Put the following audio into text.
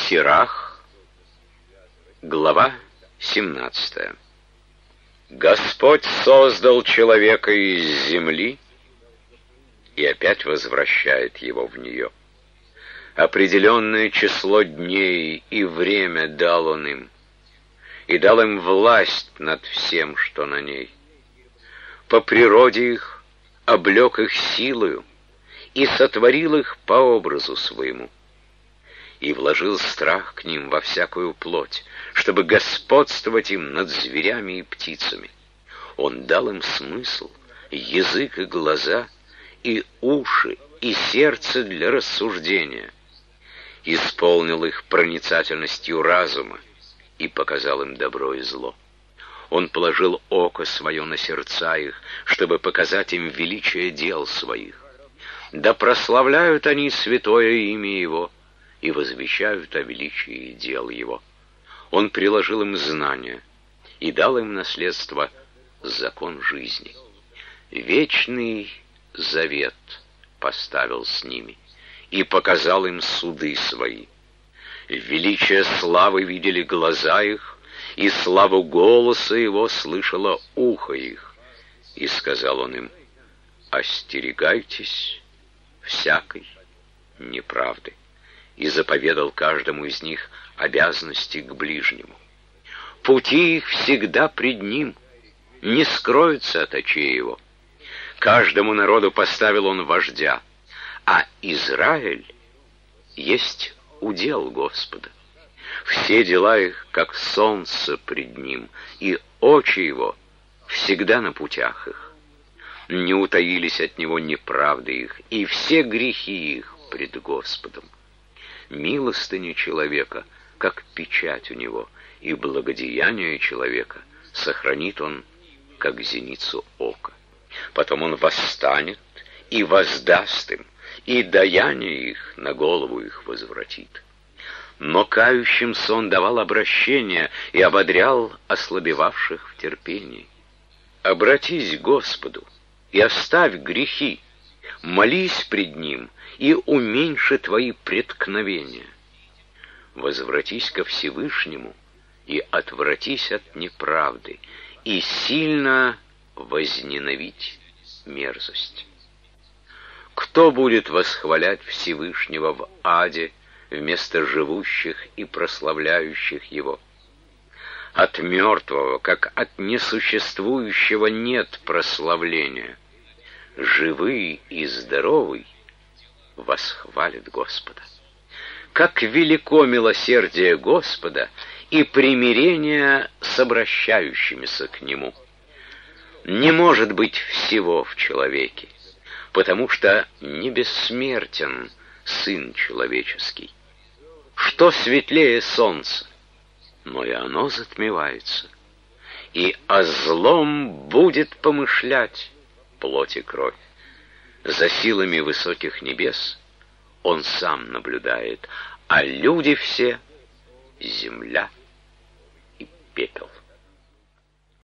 Сирах, глава 17. Господь создал человека из земли и опять возвращает его в нее. Определенное число дней и время дал он им, и дал им власть над всем, что на ней. По природе их облек их силою и сотворил их по образу своему, и вложил страх к ним во всякую плоть, чтобы господствовать им над зверями и птицами. Он дал им смысл, язык и глаза, и уши, и сердце для рассуждения, исполнил их проницательностью разума и показал им добро и зло. Он положил око свое на сердца их, чтобы показать им величие дел своих. Да прославляют они святое имя Его и возвещают о величии дел Его. Он приложил им знания и дал им наследство закон жизни. Вечный завет поставил с ними и показал им суды свои. Величие славы видели глаза их, и славу голоса Его слышало ухо их. И сказал Он им: остерегайтесь всякой неправды, и заповедал каждому из них обязанности к ближнему. Пути их всегда пред Ним, не скроются от очей Его. Каждому народу поставил Он вождя, а Израиль есть удел Господа. Все дела их, как солнце пред Ним, и очи Его всегда на путях их. Не утаились от Него неправды их, и все грехи их пред Господом. Милостыня человека, как печать у Него, и благодеяние человека сохранит Он, как зеницу ока. Потом Он восстанет и воздаст им, и даяние их на голову их возвратит. Но кающимся Он давал обращение и ободрял ослабевавших в терпении. Обратись к Господу и оставь грехи, молись пред Ним и уменьши твои преткновения. Возвратись ко Всевышнему и отвратись от неправды, и сильно возненавидь мерзость. Кто будет восхвалять Всевышнего в аде вместо живущих и прославляющих Его? От мертвого, как от несуществующего, нет прославления. Живый и здоровый восхвалит Господа. Как велико милосердие Господа и примирение с обращающимися к Нему. Не может быть всего в человеке, потому что не бессмертен Сын Человеческий. Что светлее солнца, но и оно затмевается, и о злом будет помышлять плоть и кровь. За силами высоких небес Он сам наблюдает, а люди все — земля и пепел.